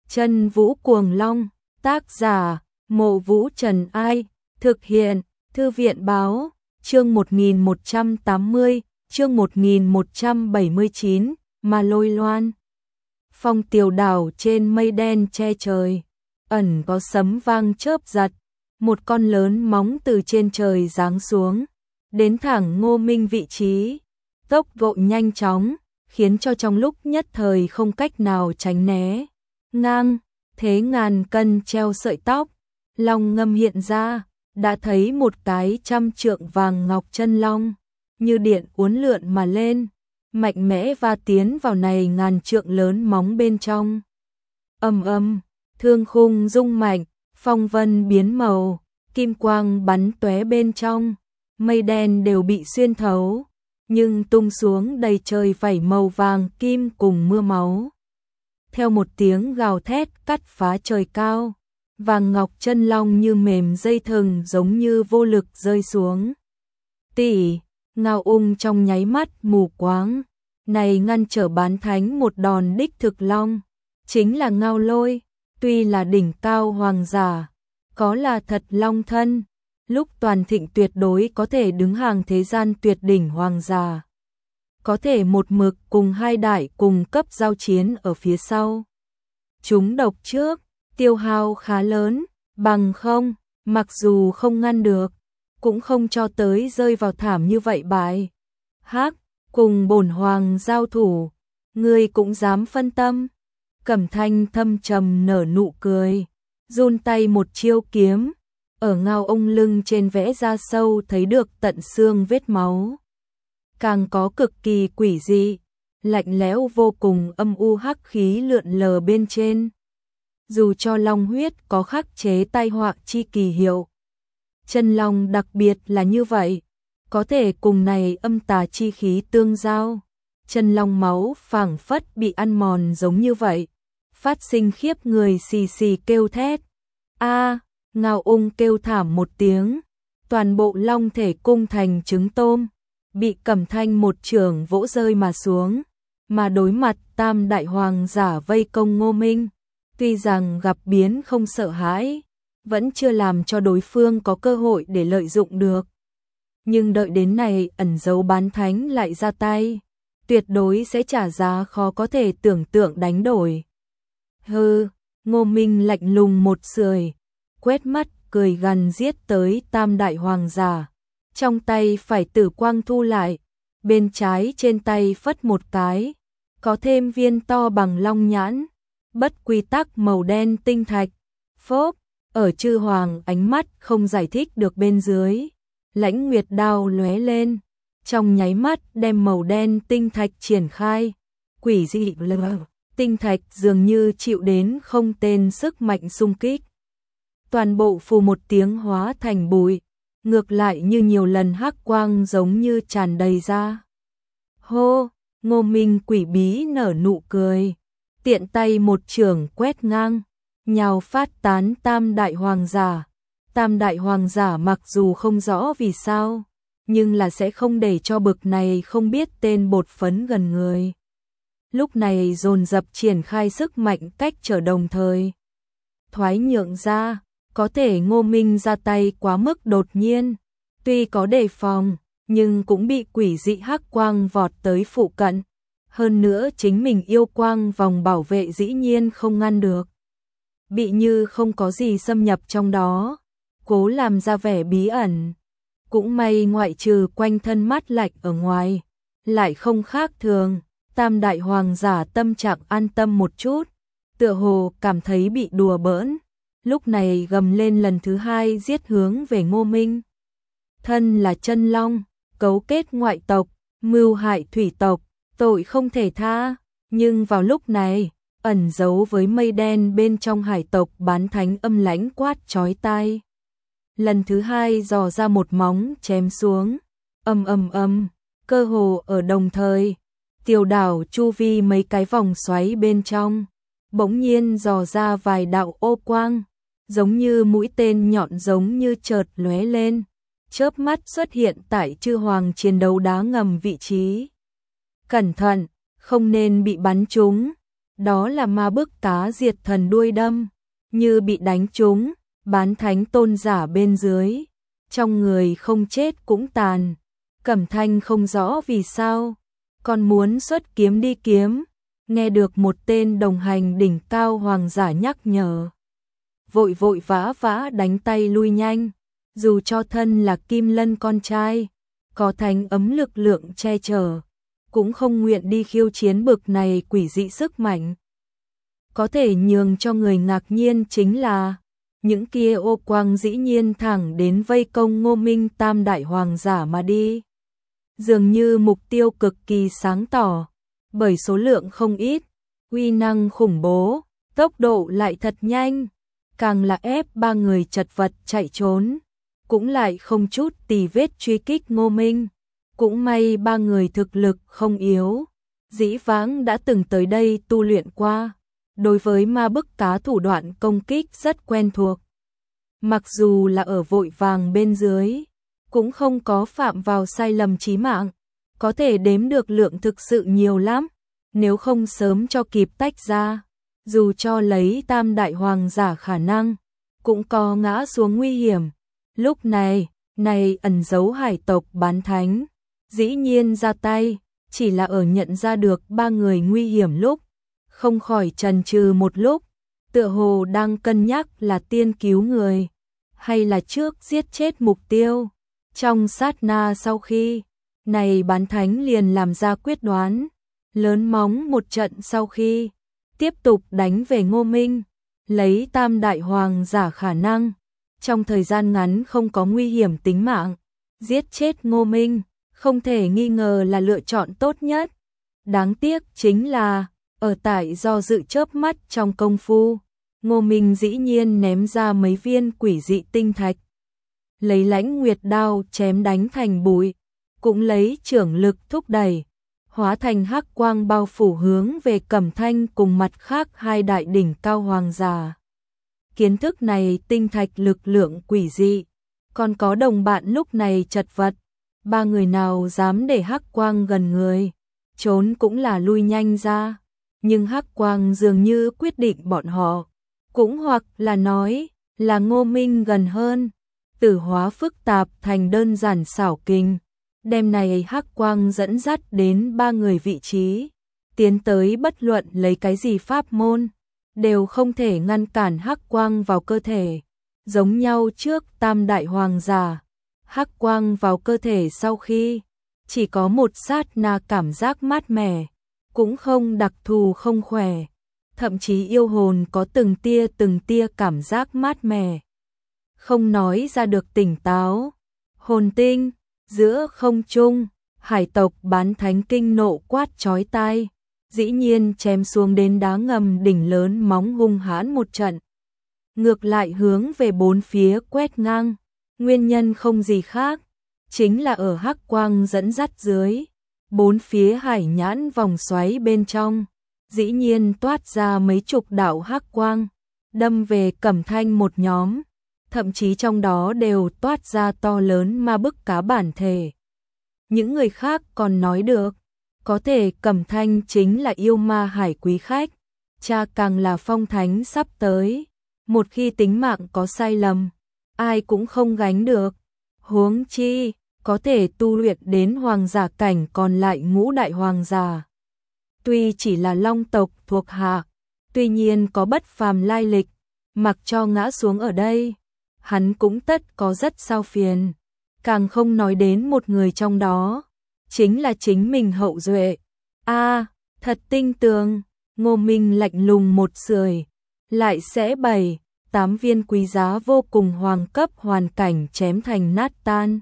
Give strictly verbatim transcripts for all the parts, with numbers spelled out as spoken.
Chân Vũ Cuồng Long, tác giả, Mộ Vũ Trần Ai, thực hiện, Thư viện báo, chương một nghìn một trăm tám mươi, chương một nghìn một trăm bảy mươi chín, mà lôi loan. Phong tiểu đảo trên mây đen che trời, ẩn có sấm vang chớp giật, một con lớn móng từ trên trời giáng xuống, đến thẳng Ngô Minh vị trí, tốc độ nhanh chóng, khiến cho trong lúc nhất thời không cách nào tránh né. Ngang, thế ngàn cân treo sợi tóc, long ngâm hiện ra, đã thấy một cái trăm trượng vàng ngọc chân long, như điện uốn lượn mà lên, mạnh mẽ va tiến vào này ngàn trượng lớn móng bên trong. Ầm ầm, thương khung rung mạnh, phong vân biến màu, kim quang bắn tóe bên trong, mây đen đều bị xuyên thấu, nhưng tung xuống đầy trời vảy màu vàng kim cùng mưa máu. Theo một tiếng gào thét cắt phá trời cao, vàng ngọc chân long như mềm dây thừng giống như vô lực rơi xuống. Tỷ, Ngao Ung trong nháy mắt mù quáng, này ngăn trở bán thánh một đòn đích thực long, chính là Ngao Lôi, tuy là đỉnh cao hoàng giả, có là thật long thân, lúc toàn thịnh tuyệt đối có thể đứng hàng thế gian tuyệt đỉnh hoàng giả. Có thể một mực cùng hai đại cùng cấp giao chiến ở phía sau. Chúng độc trước, tiêu hao khá lớn, bằng không, mặc dù không ngăn được, cũng không cho tới rơi vào thảm như vậy bại. Hắc, cùng bổn hoàng giao thủ, ngươi cũng dám phân tâm. Cẩm Thanh thâm trầm nở nụ cười, run tay một chiêu kiếm, ở Ngao Ông lưng trên vẽ ra sâu thấy được tận xương vết máu. Càng có cực kỳ quỷ dị, lạnh lẽo vô cùng âm u hắc khí lượn lờ bên trên. Dù cho long huyết có khắc chế tai họa chi kỳ hiệu, chân long đặc biệt là như vậy, có thể cùng này âm tà chi khí tương giao. Chân long máu phảng phất bị ăn mòn giống như vậy, phát sinh khiếp người xì xì kêu thét. A, Ngao Ung kêu thảm một tiếng, toàn bộ long thể cung thành trứng tôm, bị Cẩm Thanh một chưởng vỗ rơi mà xuống, mà đối mặt tam đại hoàng giả vây công Ngô Minh, tuy rằng gặp biến không sợ hãi, vẫn chưa làm cho đối phương có cơ hội để lợi dụng được. Nhưng đợi đến này ẩn dấu bán thánh lại ra tay, tuyệt đối sẽ trả giá khó có thể tưởng tượng đánh đổi. Hừ, Ngô Minh lạnh lùng một sưởi, quét mắt cười gằn giết tới tam đại hoàng giả. Trong tay phải tử quang thu lại, bên trái trên tay phất một cái, có thêm viên to bằng long nhãn, bất quy tắc màu đen tinh thạch. Phốp, ở chư hoàng ánh mắt không giải thích được bên dưới, lãnh nguyệt đao lóe lên, trong nháy mắt đem màu đen tinh thạch triển khai, quỷ dị lờ, tinh thạch dường như chịu đến không tên sức mạnh xung kích. Toàn bộ phù một tiếng hóa thành bụi, ngược lại như nhiều lần hắc quang giống như tràn đầy ra. Hô, Ngô Minh quỷ bí nở nụ cười, tiện tay một chưởng quét ngang, nhào phát tán tam đại hoàng giả. Tam đại hoàng giả mặc dù không rõ vì sao, nhưng là sẽ không để cho bực này không biết tên bột phấn gần người. Lúc này dồn dập triển khai sức mạnh cách trở đồng thời. Thoái nhượng ra, có thể Ngô Minh ra tay quá mức đột nhiên, tuy có đề phòng, nhưng cũng bị quỷ dị hắc quang vọt tới phụ cận. Hơn nữa chính mình yêu quang vòng bảo vệ dĩ nhiên không ngăn được. Bị như không có gì xâm nhập trong đó, cố làm ra vẻ bí ẩn. Cũng may ngoại trừ quanh thân mát lạnh ở ngoài, lại không khác thường, tam đại hoàng giả tâm trạng an tâm một chút, tựa hồ cảm thấy bị đùa bỡn. Lúc này gầm lên lần thứ hai giết hướng về Ngô Minh. Thân là chân long, cấu kết ngoại tộc, mưu hại thủy tộc, tội không thể tha. Nhưng vào lúc này, ẩn giấu với mây đen bên trong hải tộc bán thánh âm lãnh quát chói tai. Lần thứ hai dò ra một móng chém xuống, ầm ầm ầm, cơ hồ ở đồng thời, tiểu đảo chu vi mấy cái vòng xoáy bên trong, bỗng nhiên dò ra vài đạo ô quang, giống như mũi tên nhọn giống như chợt lóe lên, chớp mắt xuất hiện tại chư hoàng chiến đấu đá ngầm vị trí. Cẩn thận, không nên bị bắn trúng. đó là ma bức cá diệt thần đuôi đâm, như bị đánh trúng, bán thánh tôn giả bên dưới, trong người không chết cũng tàn. Cẩm Thanh không rõ vì sao, còn muốn xuất kiếm đi kiếm, nghe được một tên đồng hành đỉnh cao hoàng giả nhắc nhở. Vội vội vã vã đánh tay lui nhanh, dù cho thân là Kim Lân con trai, có thánh ấm lực lượng che chở, cũng không nguyện đi khiêu chiến bực này quỷ dị sức mạnh. Có thể nhường cho người ngạc nhiên chính là, những kia ô quang dĩ nhiên thẳng đến vây công Ngô Minh tam đại hoàng giả mà đi. Dường như mục tiêu cực kỳ sáng tỏ, bởi số lượng không ít, uy năng khủng bố, tốc độ lại thật nhanh, càng là ép ba người chật vật chạy trốn, cũng lại không chút tì vết truy kích Ngô Minh. Cũng may ba người thực lực không yếu, dĩ vãng đã từng tới đây tu luyện qua, đối với ma bức cá thủ đoạn công kích rất quen thuộc. Mặc dù là ở vội vàng bên dưới, cũng không có phạm vào sai lầm chí mạng, có thể đếm được lượng thực sự nhiều lắm, nếu không sớm cho kịp tách ra, dù cho lấy tam đại hoàng giả khả năng, cũng có ngã xuống nguy hiểm. Lúc này, này ẩn giấu hải tộc bán thánh, dĩ nhiên ra tay, chỉ là ở nhận ra được ba người nguy hiểm lúc, không khỏi chần chừ một lúc, tựa hồ đang cân nhắc là tiên cứu người, hay là trước giết chết mục tiêu. Trong sát na sau khi, này bán thánh liền làm ra quyết đoán, lớn móng một trận sau khi, tiếp tục đánh về Ngô Minh, lấy tam đại hoàng giả khả năng, trong thời gian ngắn không có nguy hiểm tính mạng, giết chết Ngô Minh, không thể nghi ngờ là lựa chọn tốt nhất. Đáng tiếc chính là, ở tại do dự chớp mắt trong công phu, Ngô Minh dĩ nhiên ném ra mấy viên quỷ dị tinh thạch, lấy Lãnh Nguyệt đao chém đánh thành bụi, cũng lấy trưởng lực thúc đẩy, hóa thành hắc quang bao phủ hướng về Cẩm Thanh cùng mặt khác hai đại đỉnh cao hoàng giả. Kiến thức này tinh thạch lực lượng quỷ dị, còn có đồng bạn lúc này chật vật, ba người nào dám để hắc quang gần người, trốn cũng là lui nhanh ra, nhưng hắc quang dường như quyết định bọn họ, cũng hoặc là nói là Ngô Minh gần hơn, tử hóa phức tạp thành đơn giản xảo kình, đem này hắc quang dẫn dắt đến ba người vị trí, tiến tới bất luận lấy cái gì pháp môn, đều không thể ngăn cản hắc quang vào cơ thể, giống nhau trước tam đại hoàng giả, hắc quang vào cơ thể sau khi, chỉ có một sát na cảm giác mát mẻ, cũng không đặc thù không khỏe, thậm chí yêu hồn có từng tia từng tia cảm giác mát mẻ, không nói ra được tỉnh táo. Hồn tinh, giữa không trung, hải tộc bán thánh kinh nộ quát chói tai, dĩ nhiên chém xuống đến đá ngầm đỉnh lớn móng hung hãn một trận. Ngược lại hướng về bốn phía quét ngang, nguyên nhân không gì khác, chính là ở hắc quang dẫn dắt dưới, bốn phía hải nhãn vòng xoáy bên trong, dĩ nhiên toát ra mấy chục đạo hắc quang, đâm về Cẩm Thanh một nhóm, thậm chí trong đó đều toát ra to lớn ma bức cá bản thể. Những người khác còn nói được, có thể Cẩm Thanh chính là yêu ma hải quý khách, cha càng là phong thánh sắp tới, một khi tính mạng có sai lầm, ai cũng không gánh được, huống chi có thể tu luyện đến hoàng giả cảnh còn lại ngũ đại hoàng giả. Tuy chỉ là long tộc thuộc hạ, tuy nhiên có bất phàm lai lịch, mặc cho ngã xuống ở đây, hắn cũng tất có rất sao phiền, càng không nói đến một người trong đó, chính là chính mình hậu duệ. A, thật tinh tường, Ngô Minh lạnh lùng một sưởi, lại sẽ bảy, tám viên quý giá vô cùng hoàng cấp hoàn cảnh chém thành nát tan.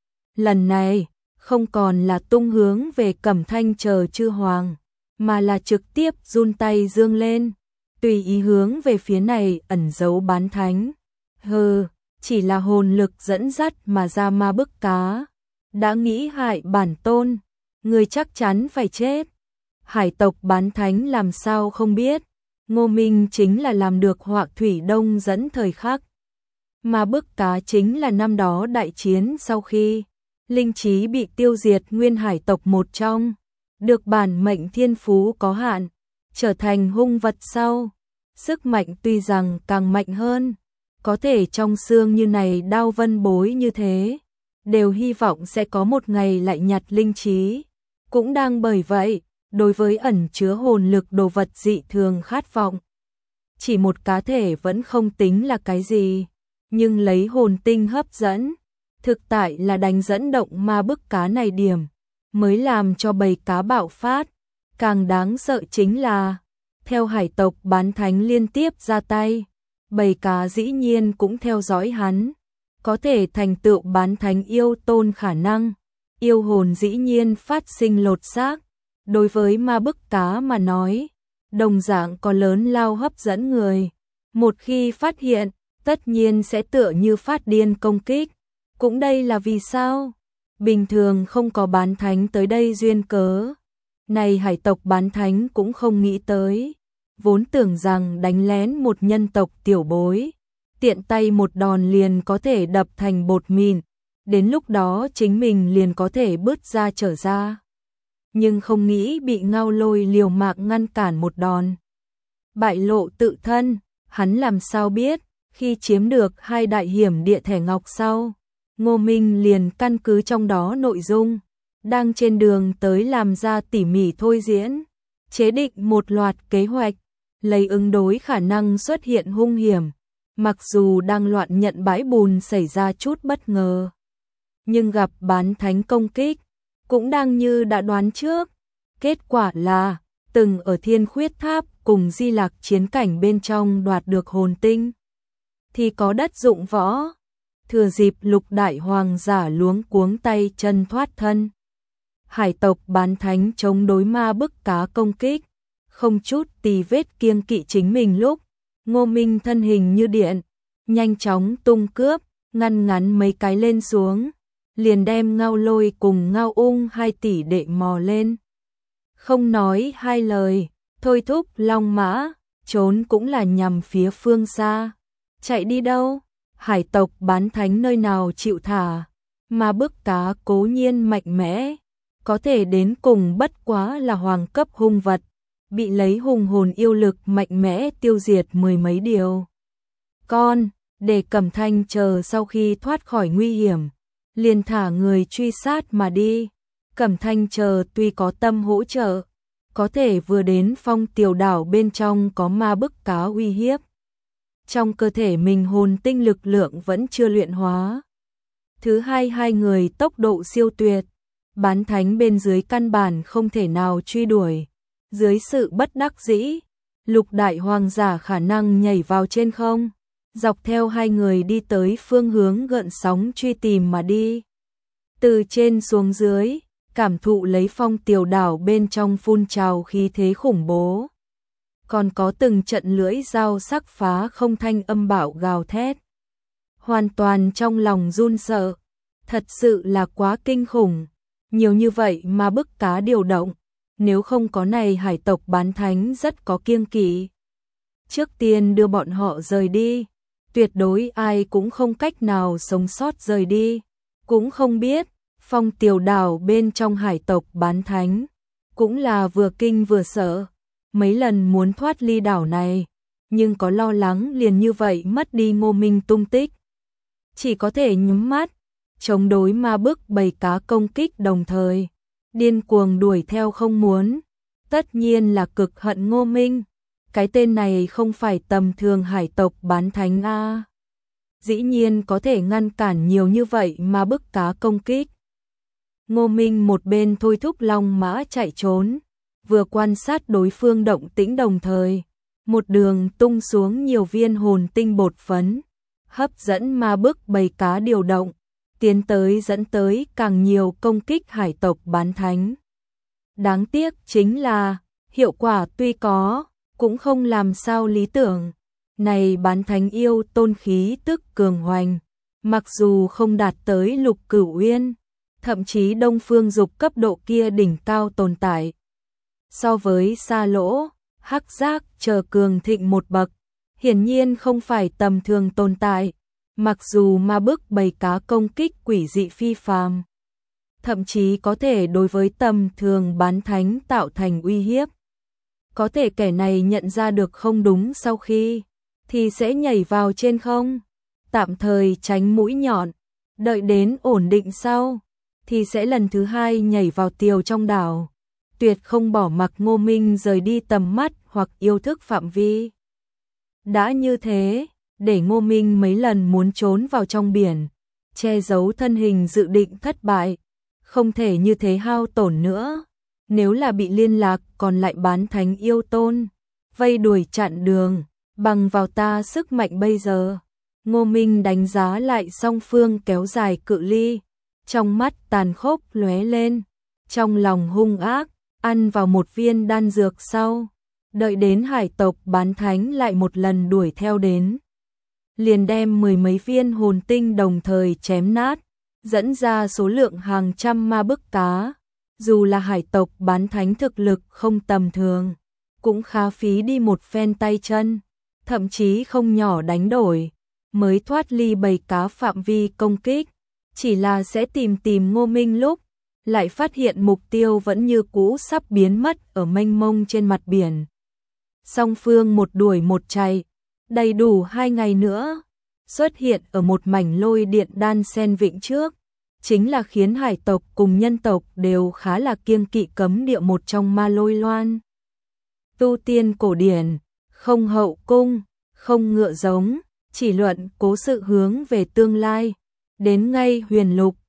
Lần này, không còn là tung hướng về Cẩm Thanh chờ chư hoàng, mà là trực tiếp run tay dương lên, tùy ý hướng về phía này ẩn giấu bán thánh. Hừ, chỉ là hồn lực dẫn dắt mà ra ma bức cá, đã nghĩ hại bản tôn, người chắc chắn phải chết. Hải tộc bán thánh làm sao không biết, Ngô Minh chính là làm được họa thủy đông dẫn thời khắc. Ma bức cá chính là năm đó đại chiến sau khi linh trí bị tiêu diệt nguyên hải tộc một trong, được bản mệnh thiên phú có hạn, trở thành hung vật sau. Sức mạnh tuy rằng càng mạnh hơn, có thể trong xương như này Đao Vân Bối như thế, đều hy vọng sẽ có một ngày lại nhặt linh trí. Cũng đang bởi vậy, đối với ẩn chứa hồn lực đồ vật dị thường khát vọng. Chỉ một cá thể vẫn không tính là cái gì, nhưng lấy hồn tinh hấp dẫn, thực tại là đánh dẫn động ma bức cá này điểm, mới làm cho bầy cá bạo phát. Càng đáng sợ chính là, theo hải tộc bán thánh liên tiếp ra tay, bầy cá dĩ nhiên cũng theo dõi hắn, có thể thành tựu bán thánh yêu tôn khả năng, yêu hồn dĩ nhiên phát sinh lột xác. Đối với ma bức cá mà nói, đồng dạng có lớn lao hấp dẫn người. Một khi phát hiện, tất nhiên sẽ tựa như phát điên công kích. Cũng đây là vì sao bình thường không có bán thánh tới đây duyên cớ. Này hải tộc bán thánh cũng không nghĩ tới, vốn tưởng rằng đánh lén một nhân tộc tiểu bối, tiện tay một đòn liền có thể đập thành bột mịn, đến lúc đó chính mình liền có thể bứt ra trở ra. Nhưng không nghĩ bị Ngao Lôi liều mạng ngăn cản một đòn. Bại lộ tự thân, hắn làm sao biết, khi chiếm được hai đại hiểm địa thẻ ngọc sau, Ngô Minh liền căn cứ trong đó nội dung, đang trên đường tới làm ra tỉ mỉ thôi diễn, chế định một loạt kế hoạch, lấy ứng đối khả năng xuất hiện hung hiểm. Mặc dù đang loạn nhận bãi bùn xảy ra chút bất ngờ, nhưng gặp bán thánh công kích, cũng đang như đã đoán trước. Kết quả là, từng ở Thiên Khuyết Tháp cùng Di Lạc chiến cảnh bên trong đoạt được hồn tinh, thì có đất dụng võ, thừa dịp lục đại hoàng giả luống cuống tay chân thoát thân. Hải tộc bán thánh chống đối ma bức cá công kích, không chút tì vết kiêng kỵ chính mình lúc, Ngô Minh thân hình như điện, nhanh chóng tung cướp, ngăn ngắn mấy cái lên xuống, liền đem Ngao Lôi cùng Ngao Ung hai tỷ đệ mò lên. Không nói hai lời, thôi thúc long mã, trốn cũng là nhằm phía phương xa. Chạy đi đâu? Hải tộc bán thánh nơi nào chịu thả, mà bức cá cố nhiên mạnh mẽ, có thể đến cùng bất quá là hoàng cấp hung vật, bị lấy hùng hồn yêu lực mạnh mẽ tiêu diệt mười mấy điều. Con, để Cẩm Thanh chờ sau khi thoát khỏi nguy hiểm, liền thả người truy sát mà đi. Cẩm Thanh chờ tuy có tâm hỗ trợ, có thể vừa đến Phong Tiểu đảo bên trong có ma bức cá uy hiếp. Trong cơ thể mình hồn tinh lực lượng vẫn chưa luyện hóa. Thứ hai hai người tốc độ siêu tuyệt, bán thánh bên dưới căn bản không thể nào truy đuổi. Dưới sự bất đắc dĩ, lục đại hoàng giả khả năng nhảy vào trên không, dọc theo hai người đi tới phương hướng gợn sóng truy tìm mà đi. Từ trên xuống dưới, cảm thụ lấy Phong Tiểu đảo bên trong phun trào khí thế khủng bố. Còn có từng trận lưỡi dao sắc phá không thanh âm bạo gào thét. Hoàn toàn trong lòng run sợ, thật sự là quá kinh khủng. Nhiều như vậy mà bức cá điều động, nếu không có này hải tộc bán thánh rất có kiêng kỵ. Trước tiên đưa bọn họ rời đi, tuyệt đối ai cũng không cách nào sống sót rời đi. Cũng không biết, Phong Tiểu đảo bên trong hải tộc bán thánh, cũng là vừa kinh vừa sợ, mấy lần muốn thoát ly đảo này, nhưng có lo lắng liền như vậy mất đi Ngô Minh tung tích. Chỉ có thể nhắm mắt, chống đối ma bức bầy cá công kích đồng thời, điên cuồng đuổi theo không muốn. Tất nhiên là cực hận Ngô Minh, cái tên này không phải tầm thường hải tộc bán thánh a. Dĩ nhiên có thể ngăn cản nhiều như vậy mà bức cá công kích. Ngô Minh một bên thôi thúc long mã chạy trốn, vừa quan sát đối phương động tĩnh đồng thời, một đường tung xuống nhiều viên hồn tinh bột phấn, hấp dẫn ma bức bầy cá điều động, tiến tới dẫn tới càng nhiều công kích hải tộc bán thánh. Đáng tiếc chính là, hiệu quả tuy có, cũng không làm sao lý tưởng. Này bán thánh yêu tôn khí tức cường hoành, mặc dù không đạt tới Lục Cửu Uyên, thậm chí Đông Phương Dục cấp độ kia đỉnh cao tồn tại. So với Sa Lỗ, Hắc Giác chờ cường thịnh một bậc, hiển nhiên không phải tầm thường tồn tại. Mặc dù ma bức bầy cá công kích quỷ dị phi phàm, thậm chí có thể đối với tầm thường bán thánh tạo thành uy hiếp. có thể kẻ này nhận ra được không đúng sau khi, thì sẽ nhảy vào trên không, tạm thời tránh mũi nhọn, đợi đến ổn định sau, thì sẽ lần thứ hai nhảy vào tiều trong đảo, tuyệt không bỏ mặc Ngô Minh rời đi tầm mắt hoặc yêu thức phạm vi. Đã như thế, để Ngô Minh mấy lần muốn trốn vào trong biển, che giấu thân hình dự định thất bại, không thể như thế hao tổn nữa. Nếu là bị liên lạc còn lại bán thánh yêu tôn, vây đuổi chặn đường, bằng vào ta sức mạnh bây giờ. Ngô Minh đánh giá lại song phương kéo dài cự ly, trong mắt tàn khốc lóe lên, trong lòng hung ác, ăn vào một viên đan dược sau, đợi đến hải tộc bán thánh lại một lần đuổi theo đến. Liền đem mười mấy viên hồn tinh đồng thời chém nát, dẫn ra số lượng hàng trăm ma bức cá. Dù là hải tộc bán thánh thực lực không tầm thường, cũng khá phí đi một phen tay chân, thậm chí không nhỏ đánh đổi, mới thoát ly bầy cá phạm vi công kích, chỉ là sẽ tìm tìm Ngô Minh lúc, lại phát hiện mục tiêu vẫn như cũ sắp biến mất ở mênh mông trên mặt biển. Song phương một đuổi một chạy, đầy đủ hai ngày nữa, xuất hiện ở một mảnh lôi điện đan sen vịnh trước. Chính là khiến hải tộc cùng nhân tộc đều khá là kiêng kỵ cấm địa một trong ma lôi loan. Tu tiên cổ điển, không hậu cung, không ngựa giống, chỉ luận cố sự hướng về tương lai. Đến ngay huyền lục,